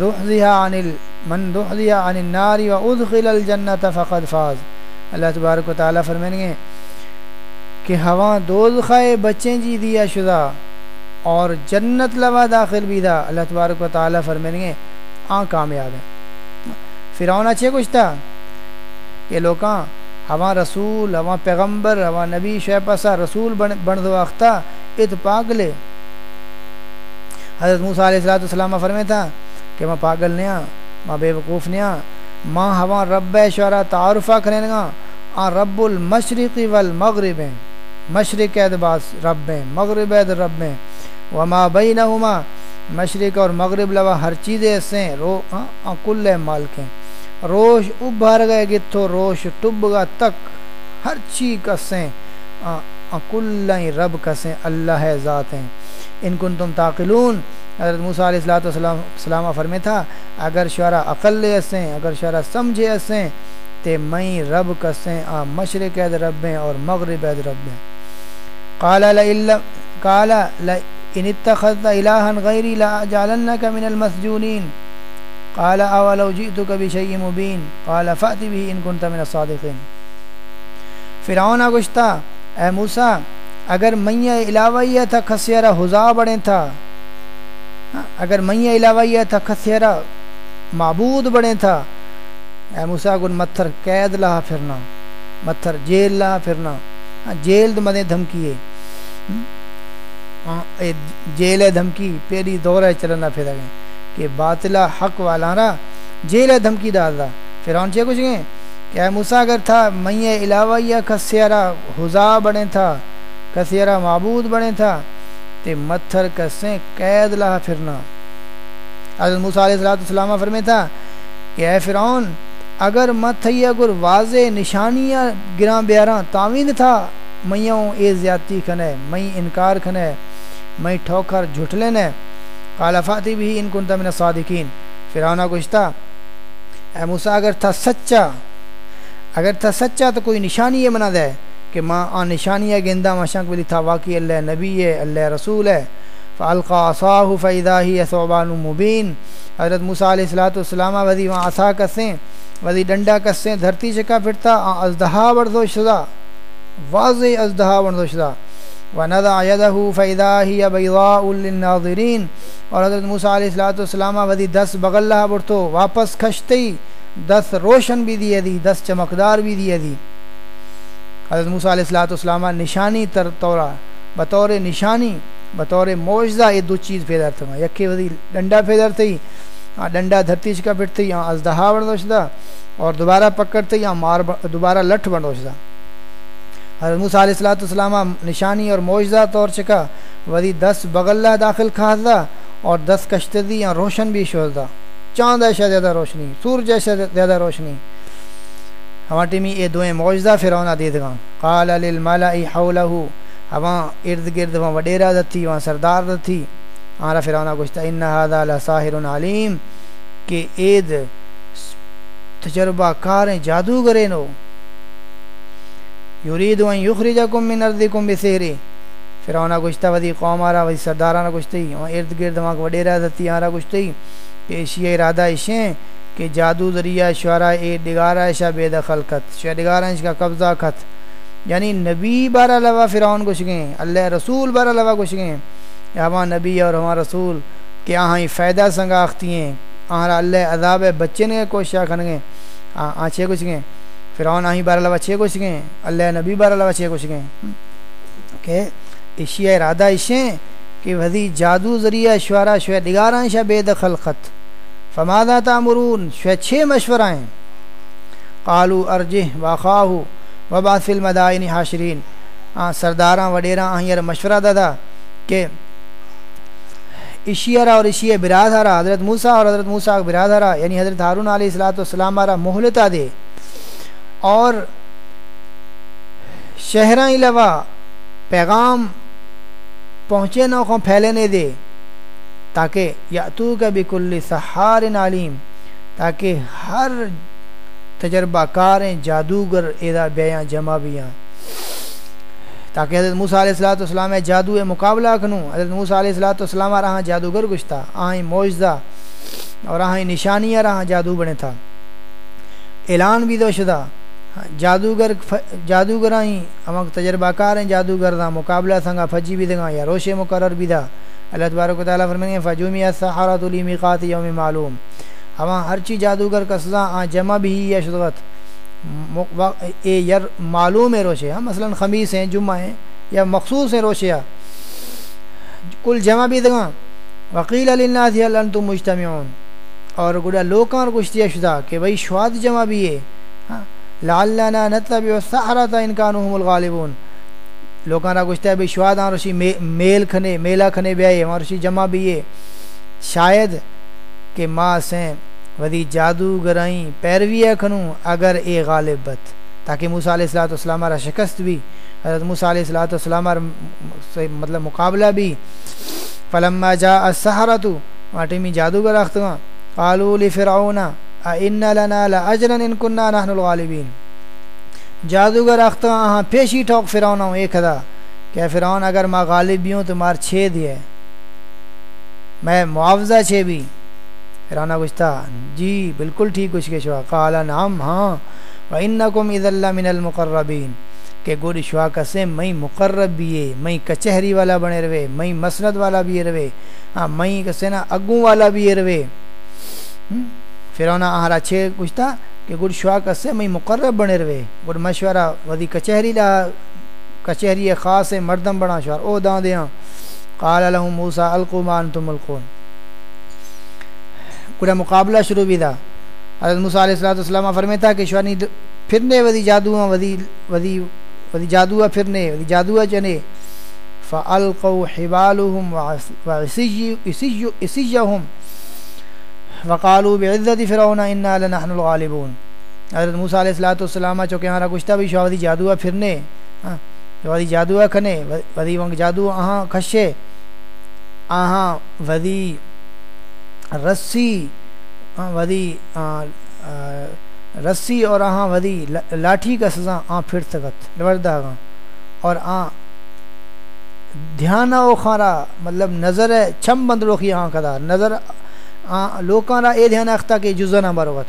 زحزح عن النار وادخل الجنت فقد فاز. اللہ تبارک و تعالیٰ فرمائیں گے کہ ہوا دوزخائے بچیں جی دیا شدہ اور جنت لوا داخل بھی دا. اللہ تبارک و تعالیٰ فرمائیں گے کامیاب ہیں. فرعون اچھے کچھ تھا کہ لوکاں ہوا رسول ہوا پیغمبر ہوا نبی شعیب پسا رسول بن دو اختہ ات پاگلے حضرت موسیٰ علیہ السلام فرمے تھا کہ ماں پاگل نیا ماں بے وقوف نیا ماں ہوا رب شعرا تعارفہ کرنے گا رب المشرق والمغرب ہیں مشرق اعتباس رب ہیں مغرب اعت رب ہیں وما بینہما مشرق اور مغرب لوا ہر چیز ایسے رو کل مالکیں روش ابھر گئے گتھو روش ٹب گا تک ہر چیز کسیں کل رب کسیں اللہ ذات ہیں ان کن تم تعقلون حضرت موسیٰ علیہ السلام فرمے تھا اگر شعرا عقل لے اسیں اگر شعرا سمجھے اسیں تے میں رب کسیں مشرق اید رب ہیں اور مغرب اید رب ہیں قال ان اتخذت الہا غیری لاجعلنک من المسجونین قال اولو جئتک بشیء مبین قال فأت به ان کنت من الصادقین فرعون گشتا اے موسیٰ اگر میں علاوہ یہ تھا کھسیرا حضا بڑے تھا اگر میں علاوہ یہ تھا کھسیرا معبود بڑے تھا اے موسیٰ گن متھر قید لہا پھرنا متھر جیل لہا پھرنا جیل تو مدیں دھمکیے جیل دھمکی پیری دورہ چلنا پھر گئے کہ باطلہ حق والا را جیل دھمکی ڈال دا فرعون چاہے کچھ گئے کہ اے موسیٰ اگر تھا میں علاوہ یہ کھسیرا حضا بڑے تھا کثیرہ معبود بنے تھا تے متھر کسیں قید لہا پھرنا حضرت موسیٰ علیہ السلام فرمے تھا کہ اے فرعون اگر متھئی اگر واضح نشانیاں گراں بیاراں تاوین تھا میوں اے زیادتی کھنے میں انکار کھنے میں ٹھوکر جھٹ لینے قال فاتی بھی ان کنت من الصادقین فرعون گشتا اے موسیٰ اگر تھا سچا تو کوئی نشانی یہ بنا دے کہ ماں نشانیہ گندہ مشک بلی تھا واقعی اللہ نبی ہے اللہ رسول ہے فالقى عصاه فاذا هي ثعبان مبین حضرت موسیٰ علیہ السلام وذی وہاں عصا کسیں وذی ڈنڈا کسیں دھرتی چکا پھرتا ازدہا بردو شدہ واضح ازدہا بردو شدہ ونضع يده فاذا هي بيضاء للناظرین اور حضرت موسیٰ علیہ السلام وذی 10 بغل لہا برتو واپس کھشتی 10 روشن بھی دیے دی 10 چمکدار بھی دیے دی حضرت موسیٰ علیہ السلام نشانی طورا بطور نشانی بطور معجزہ یہ دو چیز پیدا تھا یکے وزی ڈنڈا پیدا تھی ڈنڈا دھرتی چکا پھرتی یا ازدہا بردوشدہ اور دوبارہ پکڑتے یا مار دوبارہ لٹھ بردوشدہ حضرت موسیٰ علیہ السلام نشانی اور معجزہ طور چکا وزی 10 بغلہ داخل کھازدہ اور 10 کشتدی یا روشن بھی شوزدہ چاند ایسا زیادہ روشنی سورج ایسا زیادہ روشنی ہمارے میں یہ دوئیں معجزہ فرعون دے دگا قال للملأ حولہ ہواں ارد گرد وہاں وڈیرہ دتھی وہاں سردار دتھی آرہ فرعون گوشتا ان ھذا لساحر علیم کہ اید تجربہ کاریں جادوگریں نو یرید ان یخرجکم من ارضکم بسحرہ فرعون گوشتا ودی قوم آرہ ودی سردارانہ گوشتی وہاں ارد گرد وہاں وڈیرہ دتھی آرہ گوشتی کہ اشیاء ارادہ اشیں کہ جادو ذریعہ شعرا اے ڈگارہ ایشا بے دخل کت شعر ڈگارہ اس کا قبضہ کت یعنی نبی بارہ لوا فرعون کو شکیں اللہ رسول بارہ لوا کو شکیں ہمارا نبی اور ہمارا رسول کہ آہاں فائدہ سنگا آختی ہیں آہاں اللہ عذاب بچے نے کوشش کھنگیں چھے کو شکیں فرعون آہیں بارہ لوا چھے کو شکیں اللہ نبی بارہ لوا چھے کو شکیں کہ اشیاء ارادہ اشیں کہ وزی جادو ذریعہ شعرا شعر ڈگارہ ایشا بے دخل خط فماذا تامرون شوہ 6 مشورہ ہیں قالوا ارجہ واخاہ وبعث فی المدائن حاشرین سرداراں وڈیراں آہیر مشورہ دادا کہ اشیرہ اور اشیہ برادرہ حضرت موسیٰ اور حضرت موسیٰ برادرہ یعنی حضرت ہارون علیہ السلام آرہ مہلتہ دے اور شہراں علاوہ پیغام پہنچے نہ کو پھیلنے دے تاکہ یاتوک بکل سحار علیم تاکہ ہر تجربہ کاریں جادوگر ایدہ بیاں جمع بیاں تاکہ حضرت موسیٰ علیہ السلام جادو مقابلہ کنوں حضرت موسیٰ علیہ السلام رہاں جادوگر گشتا آہیں معجزہ اور آہیں نشانیاں رہاں جادو بنے تھا اعلان بھی دو شدہ جادوگر آہیں ہمیں تجربہ کاریں جادوگر دا مقابلہ سنگا پھجی بھی دنگا یا روش مقرر بھی دا اللہ تبارک و تعالیٰ فرمائیں فجومی السحرۃ لمیقات یوم معلوم ہماں ہر چی جادوگر کا سزا جمع بھی یا شدوت معلوم ہے روشے، مثلا خمیس ہیں، جمعہ ہیں، یا مخصوص ہیں روشیا کل جمع بھی دگاں وقیل للناس هل انتم مجتمعون، اور گوڑا لوکاں گشتیا شدہ کہ بھئی شواد جمع بھی ہے، لعلنا نتبع السحرة ان كانوا هم الغالبون، لوکاں را گشتیا بھئی شواد آن رشی میلہ کھنے بیائے وہاں رشی جمع بھی ہے، شاید کہ ماں سیں ودی جادوگرائیں پیرویہ کھنوں اگر اے غالب بت، تاکہ موسیٰ علیہ السلام را شکست بھی، حضرت موسیٰ علیہ السلام سے مطلب مقابلہ بھی۔ فلما جاء السحرة واٹمی جادوگر اختگاں قالوا لفرعون ان لنا لاجرا ان كنا نحن الغالبین، جادوگر اختگاں ہاں پیشی ٹھوک فرعون ہوں ایک ہدا کہ فرعون اگر ما غالب بھی ہوں تو مار چھے دیے میں معاوضہ چھے بھی۔ فرعون گشتا جی بالکل ٹھیک کچھ کے شوا، قال نعم ہاں وانکم اذا لمن المقربین، کہ گوڑی شوا کسے میں مقرب بھی ہے، میں کچہری والا بنے روے، میں مسند والا بھی روے، ہاں میں کسے نا اگوں والا بھی روے۔ فرعون آہرا چھے کچھتا کہ گوڑ شوا کسے میں مقرب بنے روے، گوڑ مشورہ ودی کچہری لا کچہری خاص مردم بنا شوار او دان دیاں۔ قال لهم موسیٰ القوا ما انتم ملقون، گوڑا مقابلہ شروع بھی دا۔ حضرت موسیٰ علیہ السلام فرمیتا کہ شوانی پھرنے ودی جادوہ ودی جادوہ پھرنے ودی جادوہ چنے، فَأَلْقَوْا حِبَالُهُمْ وَعِصِيَّهُمْ وَقَالُوا بِعِزَّةِ فِرْعَوْنَ إِنَّا لَنَحْنُ الْغَالِبُونَ۔ حضرت موسیٰ علیہ السلام چونکہ ہمارا گشتہ بھی شوادی جادوہ پھرنے، وادی جادوہ کھنے ودی ونگ جادوہ آہاں کھشے، آہاں ودی رسی ودی رسی اور آہاں ودی لاٹھی کا سزا آن پھر سکت لوردہ گاں، اور آن دھیانہ او خارا مطلب نظر چھم بند روخی آن کدا نظر لوکاں را اے دھیانہ اختا کہ جزنہ بروت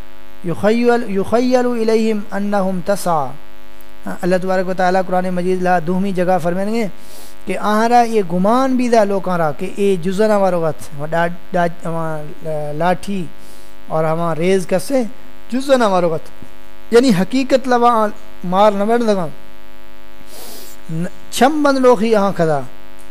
یخیل الیہم انہم تسعا۔ اللہ تبارک و تعالیٰ قرآن مجید لا دوہمی جگہ فرمائیں گے کہ آہرا یہ گمان بھی دا لوکاں را کہ اے جزنہ بروت لاٹھی اور ہما ریز کسے جزء نہ ماروگت، یعنی حقیقت لوا مار نہ مرد لگا چھم بند لوخی آہاں کھدا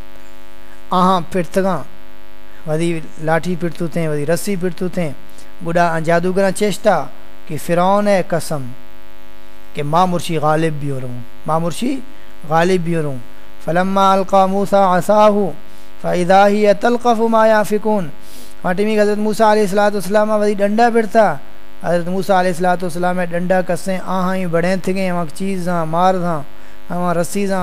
آہاں پھرتگاں ودی لاٹھی پھرتو تھیں ودی رسی پھرتو تھیں، گڑا جادوگراں چیشتا کہ فرعون ہے قسم کہ ماں مرشی غالب بھی ہو رہوں، ماں مرشی غالب بھی ہو رہوں۔ فلما القا موسیٰ عصاہ فاذا ہی تلقف ما یافکون، فاٹمی حضرت موسیٰ علیہ السلام ودی ڈنڈا پھرتا، حضرت موسیٰ علیہ السلام ڈنڈا کسیں آہاں ہی بڑھیں تھگیں وہاں چیزاں مار دھاں وہاں رسیزاں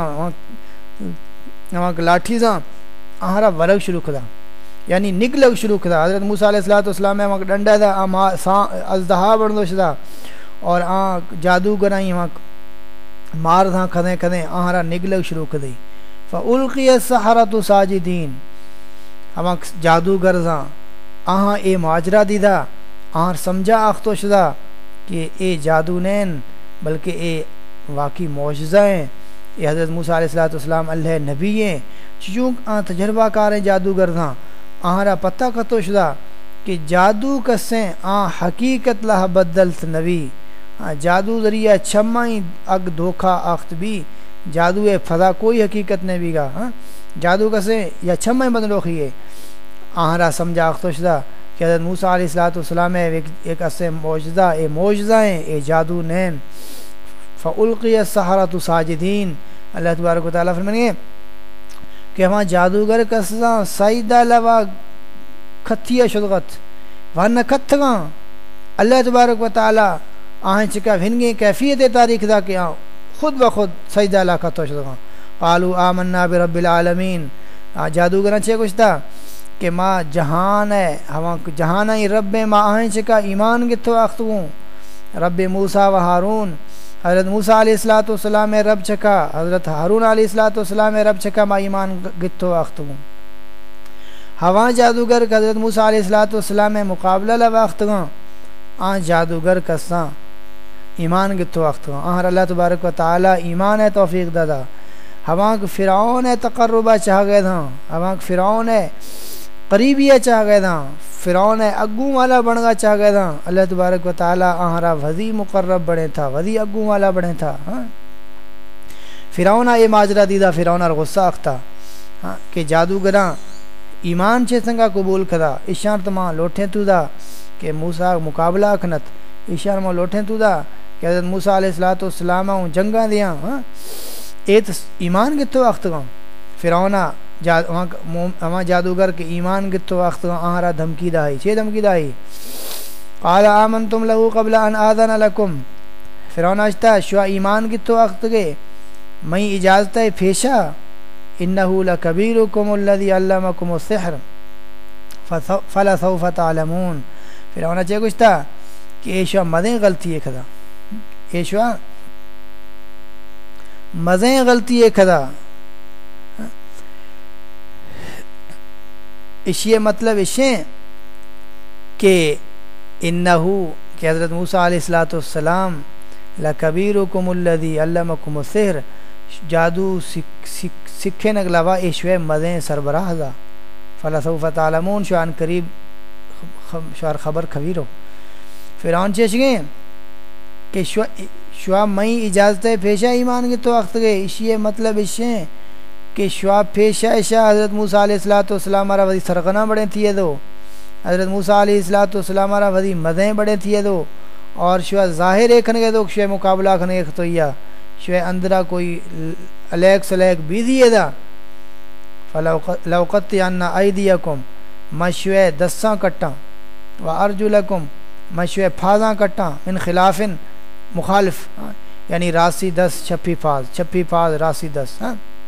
وہاں لاٹھیزاں آہرا ورگ شروع کھدا یعنی نگلگ شروع کھدا۔ حضرت موسیٰ علیہ السلام وہاں ڈنڈا دا ازدہا بڑھنو شدا اور جادوگرائیں وہاں مار دھاں کھدیں آہرا نگلگ شروع کھدی۔ فَأُلْقِيَ السَّحَرَةُ سَاجِدِينَ، ہماں جادوگرزاں آہاں اے معاجرہ دیدہ آہاں سمجھا آختو شدہ کہ اے جادو نین بلکہ اے واقعی معجزہ ہیں، اے حضرت موسیٰ علیہ السلام اللہ نبی ہیں، چونکہ آن تجربہ کار ہیں جادوگرزاں آہاں پتہ کتو شدہ کہ جادو کسیں آن حقیقت لہ بدلت نبی، جادو ذریعہ چھمائیں اگ دھوکھا آخت بھی، جادو فضا کوئی حقیقت نہیں بھی گا، جادو کسیں یا چھمائیں بدلوخی ہے آہاں سمجھا آختو شدہ کہ حضرت موسیٰ علیہ السلام ایک اسے معجزہ ہیں اے جادو نین۔ فَأُلْقِيَ السَّحَرَةُ سَاجِدِينَ، اللہ تبارک و تعالیٰ فرمائیں گے کہ ہماں جادوگر کساں سائدہ لوا کھتیا شدغت وہاں کھتگاں اللہ تبارک و تعالیٰ آہیں چکا بھنگیں کیفیت تاریخ دا کہ خود بخود سائدہ لا کھتو شدغاں۔ قالوا آمنا برب العالمین، جادوگراں چھے کچھ تھا کہ ماں جہان ہے ہماں جہان ہی رب ماں آہیں چکا ایمان گتھو آختگوں رب موسیٰ و ہارون، حضرت موسیٰ علیہ السلام رب چکا حضرت ہارون علیہ السلام رب چکا ماں ایمان گتھو آختگوں۔ ہواں جادوگر حضرت موسیٰ علیہ السلام مقابلہ لوا آختگاں آن جادوگر کساں ایمان گتھو آختگاں آہر اللہ تبارک و تعالی ایمان ہے توفیق دادا۔ ہواں فرعون ہے تقربہ چاہ گئے تھا، ہواں فرعون ہے قریبیہ چاہ گئے تھا، فرعون اگوں والا بن گا چاہ گیا تھا اللہ تبارک و تعالیٰ آہرا وزی مقرب بڑے تھا وزی اگوں والا بڑے تھا ہاں فرعون یہ ماجرا دیدہ فرعون غصہ اختہ ہاں کہ جادوگراں ایمان چھے سنگا قبول کھدا اشار تمہاں لوٹھیں تو دا کہ موسیٰ مقابلہ اکھنت اشار ماں لوٹھیں تو دا کہ حضرت موسیٰ علیہ السلام جنگاں دیاں ہاں ایت ایمان گتو وقت گاں فرعون ہما جادوگر کے ایمان گتو وقت گاں آہرا دھمکی دائی چھے دھمکی دائی قال آمنتم لہو قبل ان آذن لکم فرعون اشتا شوا ایمان گتو وقت گے میں اجازت ہے پیشا انہو لکبیرکم الذی علمکم السحر فلسوف تعلمون فرعون چے کچھ تھا کہ ایشوا مدیں غلطی ہے کھدا ایشوا مزیں غلطی ہے کھدا اشیے مطلب اشیں کہ انہو کہ حضرت موسیٰ علیہ السلام لکبیرکم الذی علمکم السحر جادو سکھے نگلوا ایشوے مزیں سربراہ دا فلسوف تعلمون شوان قریب شوار خبر خبیرو فرعون چیش گئے کہ شوا میں اجازت پیشہ ایمان کے تو وقت گئے اشیے مطلب اشیں کہ شوا پیشہ اشا حضرت موسیٰ علیہ السلام مارا وزی سرغنہ بڑے تھیے دو حضرت موسیٰ علیہ السلام مارا وزی مزیں بڑے تھیے دو اور شوا ظاہر ایکھن گئے دو شوے مقابلہ کھنے ایک تو یا شوے اندرہ کوئی علیک سلیک بیدیے دا فلوقت یعنی ایدیکم مشوے دساں کٹاں و ارجلکم مشوے پھازاں کٹاں من خلاف مخالف یعنی راسی 10 چھپی پھاز راسی 10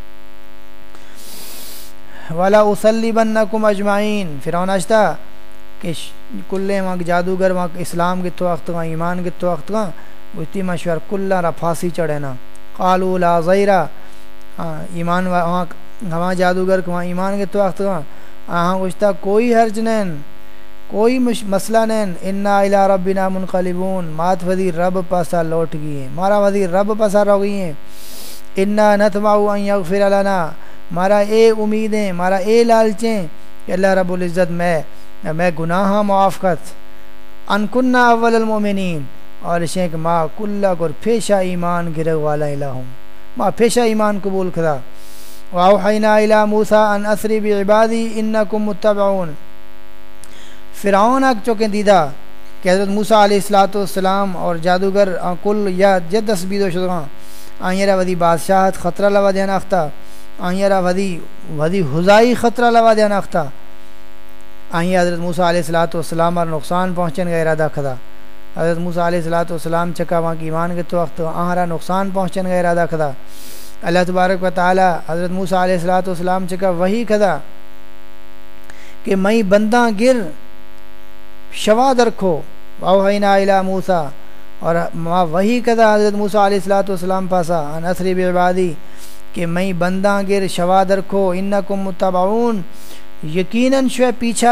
ولا اسلیبنکم اجمعین فرعون اشتا کہ کلے وہاں جادوگر وہاں اسلام کے تو وقت گاں ایمان کے تو وقت گاں ویتی مشور کلہ را پھانسی چڑھے نا قالوا لا ضیرہ ایمان وہاں ہما جادوگر وہاں ایمان کے تو وقت گاں گشتا کوئی حرج نہیں کوئی مسئلہ نہیں انا الی ربنا منقلبون مات وزیر رب پاسا لوٹ گئی ہیں مارا وزیر رب پاسا رو گئی ہیں انا نطمع ان یغفر لنا مارا اے امیدیں مارا اے لالچیں کہ اللہ رب العزت میں گناہاں معاف کت ان کننا اول المؤمنین اور شیخ ما کلہ گر پیشہ ایمان گرے والا الہم ما پیشہ ایمان قبول کھدا واوحینا الی موسیٰ ان اسری بعبادی انکم متبعون فرعون اک چوکیں دیدہ کہ حضرت موسیٰ علیہ السلام اور جادوگر کل یا جد اسبید و شدگاں آئیرہ ودی بادشاہت خطرہ لوا دینا اختہ آئیرہ ودی حضائی خطرہ لوا دینا اختہ آئیہ حضرت موسیٰ علیہ السلام اور نقصان پہنچن کا ارادہ کھدا حضرت موسیٰ علیہ السلام چکا وہاں کی ایمان کے تو وقت آہرہ نقصان پہنچن کا ارادہ کھدا اللہ تبارک و تعالی حضرت موسیٰ علیہ السلام چکا وہی کھدا کہ میں بندہ گر شواد رکھو واوحینا الی موسیٰ اور وہی کھدا حضرت موسیٰ علیہ السلام پاسا ان اسری بعبادی کہ میں بندہ گر شواد رکھو انکم متبعون یقیناً شوے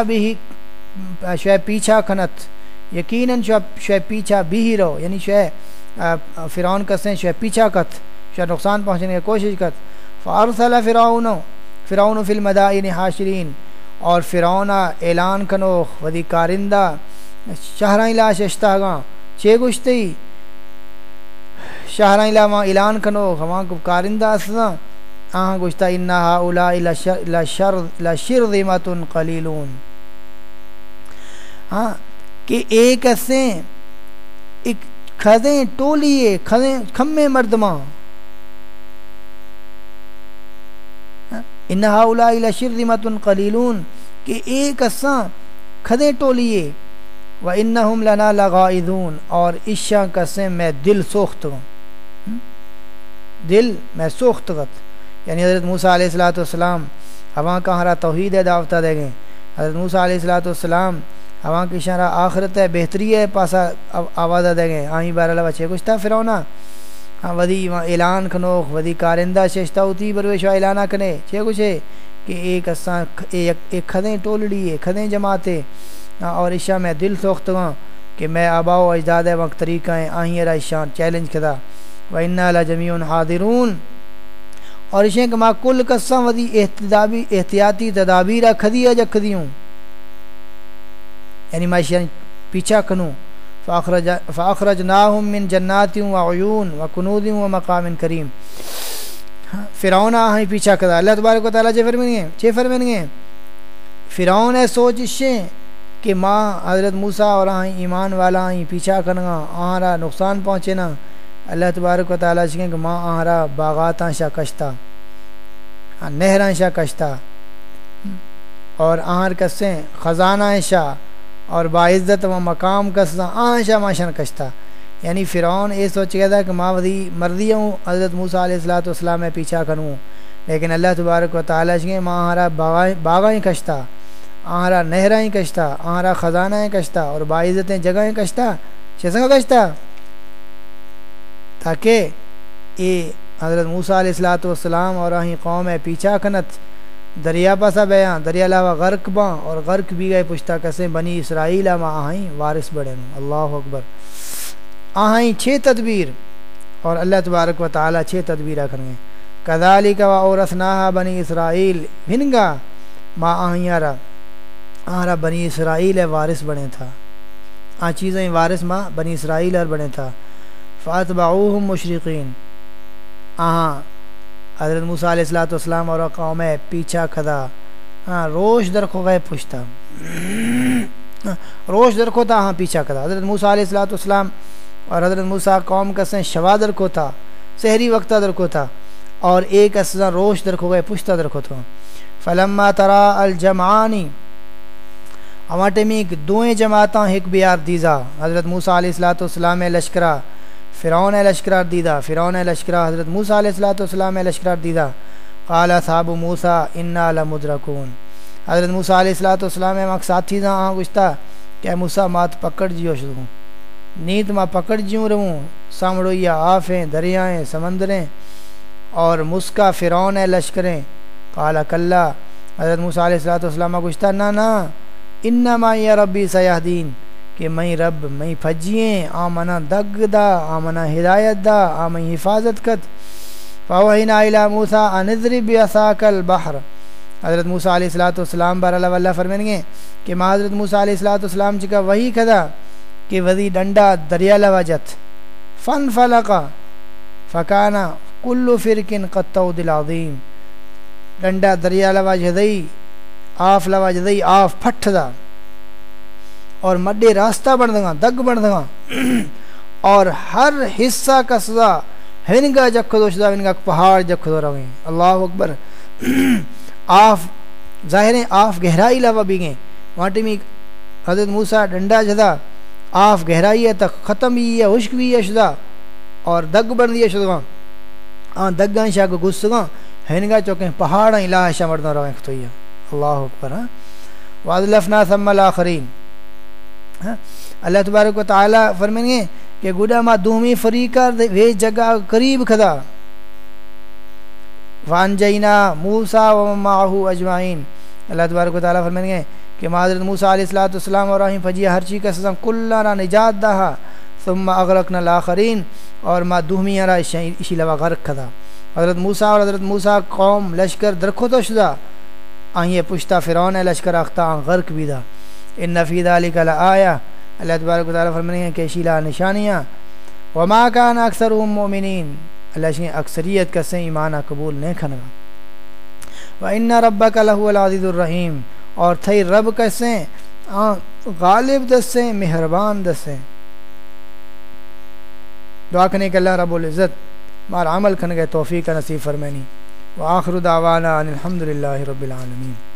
پیچھا کھنت یقیناً شوے پیچھا بھی ہی رہو یعنی شوے فرعون کسیں شوے پیچھا کت شوے نقصان پہنچنے کی کوشش کت فارسل فرعون فی المدائن حاشرین اور فرعون اعلان کنوخ ودی کارندہ شہرائیں لا ششتاگاں چے گشتی شہرائیں لا وہاں اعلان کنوخ وہاں کو کارندہ اسنا آہاں گشتا انہا اولائی لشرذمۃ قلیلون ہاں کہ ایک اسیں ایک کھدیں ٹولیے کھمے مردماں انہا اولائی لشرذمۃ قلیلون کہ ایک اساں کھدیں ٹولیے وَإِنَّهُمْ لَنَا لَغَائِذُونَ اور عشاء کسیں میں دل سوخت ہوں دل میں سوخت غت یعنی حضرت موسیٰ علیہ السلام ہواں کا ہرا توحید ہے دعوتہ دے گئے حضرت موسیٰ علیہ السلام ہواں کی شرح آخرت ہے بہتری ہے پاسا آوازہ دے گئے آئیں باراللہ بچے کچھ تھا فرونا ہاں ودی اعلان کنوخ ودی کارندہ ششتہ ہوتی برویش و اعلانہ کنے چھے کچھ ہے کہ ایک اساں ایک کھدیں ٹولڑی ہے کھدیں جماعتے اور عشاء میں دل سوخت ہوں کہ میں آبا و اجداد وقت طریقہ ہیں آئیں را عشاء چیلنج کھدا وَإِنَّا لَجَمِيعٌ حَاضِرُونَ اور عشاء کہ ماں کل قصہ ودی احتیاطی تدابیرہ کھدیا جکھدی ہوں یعنی معاشی پیچھا کنوں فاخرجناہم من جنات وعیون وکنوز ومقام کریم. فرعون آہیں پیچھا کدا اللہ تبارک و تعالیٰ چے فرمین گے فرعون ہے سوچ شیں کہ ماں حضرت موسیٰ اور آہیں ایمان والا آہیں پیچھا کنگا آہرا نقصان پہنچے نا. اللہ تبارک و تعالیٰ چکیں کہ ماں آہرا باغاتاں شاہ کشتا نہراں شاہ کشتا اور آہر کسیں خزانہ شاہ اور باعزت و مقام کساں آہاں شاہ ماشاں کشتا. یعنی فرعون یہ سوچ گیا تھا کہ ماں مرضی ہوں حضرت موسیٰ علیہ السلام میں پیچھا کروں, لیکن اللہ تبارک و تعالیٰ چکیں ماں آہرا باغائیں کشتا آہرا نہرائیں کشتا آہرا خزانہ کشتا اور باعزتیں جگہیں کشتا چیسنگا کشتا تاکہ یہ حضرت موسیٰ علیہ السلام اور آہیں قوم ہے پیچھا کنت دریا پاسا بیاں دریا علاوہ غرق باں اور غرق بھی گئے پشتا کسیں بنی اسرائیل ما آہیں وارث بڑھیں. اللہ اکبر. آہیں 6 تدبیر اور اللہ تبارک و تعالیٰ 6 تدبیر کریں. کذالک واورثناها بنی اسرائیل ہنگا ما آہیں آہرا بنی اسرائیل وارث بنے تھا چیزیں وارث ماں بنی اسرائیل بنے تھا. فاتبعوہم مشرقین حضرت موسیٰ علیہ السلام اور قوم پیچھا کھدا روش در کھو گئے پشتا روش در کو تھا پیچھا کھدا. حضرت موسیٰ علیہ السلام اور حضرت موسیٰ قوم کسیں شوا در کو تھا سحری وقتہ در کو تھا اور ایک اساں روش در کھو گئے پشتا در کو تھا. فلما ترا الجمعانی ہماٹے میں دوئیں جماعتاں ایک بیار دیزا حضرت موسیٰ علیہ السلام لشکرہ فرعون لشکرار دیدہ فرعون لشکرہ حضرت موسیٰ علیہ السلام لشکرار دیدہ. قال اصحاب موسیٰ انا لمدرکون. حضرت موسیٰ علیہ السلام ماں ساتھی تھا گشتا کہ موسیٰ مات پکڑ جیو شدوں نیت ماں پکڑ جیوں رہوں سامڑویا آفیں دریائیں سمندریں اور مسکا فرعون لشکریں. قال کلا. حضرت موسیٰ علیہ السلام گشتا نا انما یا ربی سیہدین کہ میں رب میں پھجییں آمنا دگ دا آمنا ہدایت دا آمن حفاظت کت. فوحینا الی موسیٰ ان اضرب بعصاک البحر. حضرت موسیٰ علیہ السلام بار اللہ فرمائیں گے کہ ما حضرت موسیٰ علیہ السلام چکا وہی کھدا کہ وزی ڈنڈا دریا لواجت فن فلقا فکانا کل فرقن قطعود العظیم. ڈنڈا دریا لواجدئی آف لواجدئی آف پھٹ دا اور مڈے راستہ بن دگا دگ بن دگا اور ہر حصہ کا سزا ہنگا جکھ دو شدہ ہنگا پہاڑ جکھ دو رویں. اللہ اکبر. آف ظاہریں آف گہرائی لوا بھی گئیں وہاں میں حضرت موسیٰ ڈنڈا جدا آف گہرائی ہے تک ختم بھی ہے خشک بھی ہے شدہ اور دگ بن دیا شدہ دگاں شاہ کو گسگاں ہنگا چوکیں پہاڑاں الہ شاہ مردوں رویں کھتوئی. اللہ اکبر. وَأَذْلَفْنَا ثَمَّ الْآخَرِينَ. اللہ تبارک و تعالی فرمائیں گے کہ گوڑا ما دومی فریقہ وے جگہ قریب کھدا. وَانْجَيْنَا مُوسَىٰ وَمَن مَّعَهُ أَجْمَعِينَ. اللہ تبارک و تعالی فرمائیں گے کہ حضرت موسیٰ علیہ السلام اور رحیم فجیہ ہر چیز کا سزا کلنا نجات دہا ثم اغرقنا الآخرین اور ما دومی را اسی لوا غرق کھدا. حضرت موسیٰ اور حضرت موسیٰ قوم لشکر درکھو تو شدہ آئیں پشتا فرعون لشکر اختہ غرق بھی دا. ان فی ذلک لآیہ. اللہ تبارک و تعالی فرمائیں گے کہ شیلا نشانیاں. وما کان اکثرهم مؤمنین. اللہ شیئے اکثریت کسیں ایمانہ قبول نہیں کھنگا. وَإِنَّ رَبَّكَ لَهُوَ الْعَزِيزُ الرَّحِيمُ. اور تھئی رب کسیں غالب دسیں مہربان دسیں. دعا کرنے کہ اللہ رب العزت مار عمل کھنگے توفیق نصیب فرمینی. وآخر دعوانا ان الحمدللہ رب العالمین.